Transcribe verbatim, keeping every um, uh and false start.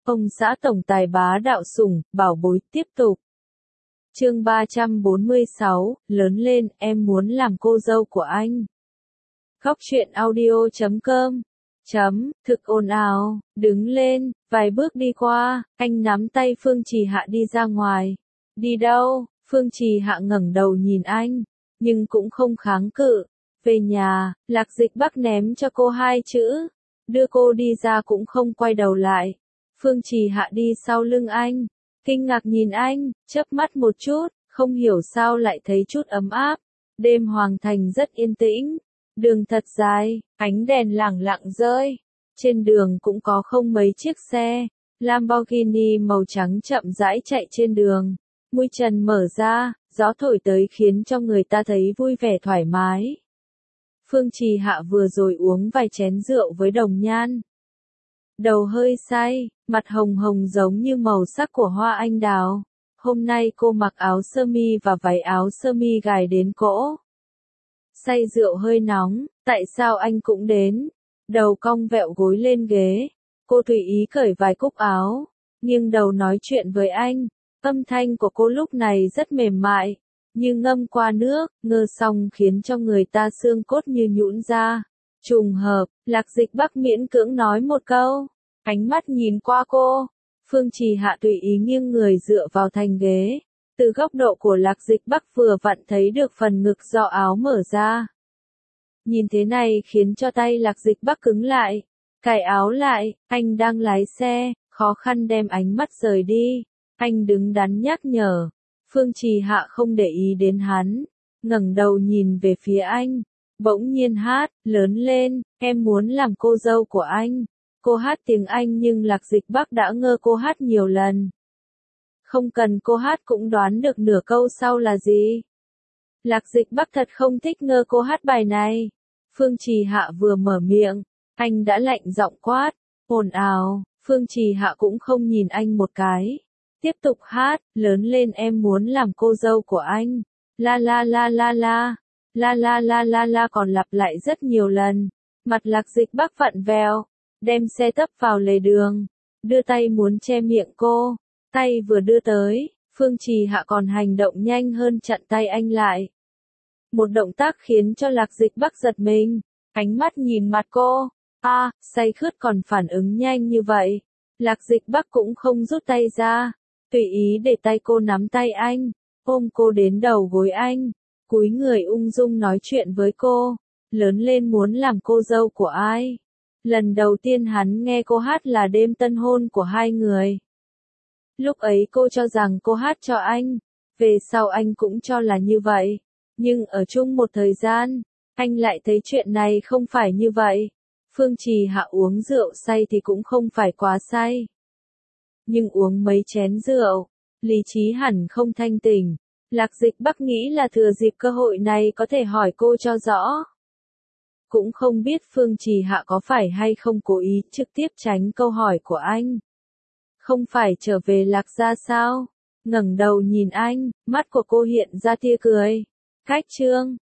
Ông xã tổng tài bá đạo sủng, bảo bối tiếp tục. Chương ba trăm bốn mươi sáu, lớn lên, em muốn làm cô dâu của anh. Góc truyện audio chấm com Chấm, thực ồn ào, đứng lên, vài bước đi qua, anh nắm tay Phương Trì Hạ đi ra ngoài. Đi đâu? Phương Trì Hạ ngẩng đầu nhìn anh, nhưng cũng không kháng cự. Về nhà, Lạc Dịch Bắc ném cho cô hai chữ, đưa cô đi ra cũng không quay đầu lại. Phương Trì Hạ đi sau lưng anh, kinh ngạc nhìn anh, chớp mắt một chút, không hiểu sao lại thấy chút ấm áp. Đêm Hoàng Thành rất yên tĩnh, đường thật dài, ánh đèn lẳng lặng rơi. Trên đường cũng có không mấy chiếc xe, Lamborghini màu trắng chậm rãi chạy trên đường. Mui trần mở ra, gió thổi tới khiến cho người ta thấy vui vẻ thoải mái. Phương Trì Hạ vừa rồi uống vài chén rượu với Đồng Nhan. Đầu hơi say, mặt hồng hồng giống như màu sắc của hoa anh đào. Hôm nay cô mặc áo sơ mi và váy áo sơ mi gài đến cổ. Say rượu hơi nóng, tại sao anh cũng đến? Đầu cong vẹo gối lên ghế. Cô tùy ý cởi vài cúc áo, nghiêng đầu nói chuyện với anh. Âm thanh của cô lúc này rất mềm mại, như ngâm qua nước, ngơ xong khiến cho người ta xương cốt như nhũn ra. Trùng hợp, Lạc Dịch Bắc miễn cưỡng nói một câu, ánh mắt nhìn qua cô. Phương Trì Hạ tùy ý nghiêng người dựa vào thành ghế. Từ góc độ của Lạc Dịch Bắc vừa vặn thấy được phần ngực do áo mở ra. Nhìn thế này khiến cho tay Lạc Dịch Bắc cứng lại. Cài áo lại, anh đang lái xe, khó khăn đem ánh mắt rời đi. Anh đứng đắn nhắc nhở. Phương Trì Hạ không để ý đến hắn, ngẩng đầu nhìn về phía anh. Bỗng nhiên hát, lớn lên, em muốn làm cô dâu của anh. Cô hát tiếng Anh nhưng Lạc Dịch Bắc đã ngơ cô hát nhiều lần. Không cần cô hát cũng đoán được nửa câu sau là gì. Lạc Dịch Bắc thật không thích ngơ cô hát bài này. Phương Trì Hạ vừa mở miệng, anh đã lạnh giọng quát, ồn ào. Phương Trì Hạ cũng không nhìn anh một cái. Tiếp tục hát, lớn lên em muốn làm cô dâu của anh. La la la la la. La la la la la còn lặp lại rất nhiều lần. Mặt Lạc Dịch Bắc vặn vẹo, đem xe tấp vào lề đường, đưa tay muốn che miệng cô. Tay vừa đưa tới, Phương Trì Hạ còn hành động nhanh hơn chặn tay anh lại. Một động tác khiến cho Lạc Dịch Bắc giật mình, ánh mắt nhìn mặt cô. A, à, say khướt còn phản ứng nhanh như vậy. Lạc Dịch Bắc cũng không rút tay ra, tùy ý để tay cô nắm tay anh, ôm cô đến đầu gối anh, cúi người ung dung nói chuyện với cô. Lớn lên muốn làm cô dâu của ai? Lần đầu tiên hắn nghe cô hát là đêm tân hôn của hai người. Lúc ấy cô cho rằng cô hát cho anh, về sau anh cũng cho là như vậy. Nhưng ở chung một thời gian, anh lại thấy chuyện này không phải như vậy. Phương Trì Hạ uống rượu say thì cũng không phải quá say. Nhưng uống mấy chén rượu, lý trí hẳn không thanh tỉnh. Lạc Dịch Bắc nghĩ là thừa dịp cơ hội này có thể hỏi cô cho rõ. Cũng không biết Phương Trì Hạ có phải hay không cố ý trực tiếp tránh câu hỏi của anh. Không phải trở về Lạc gia sao? Ngẩng đầu nhìn anh, mắt của cô hiện ra tia cười. Cách chương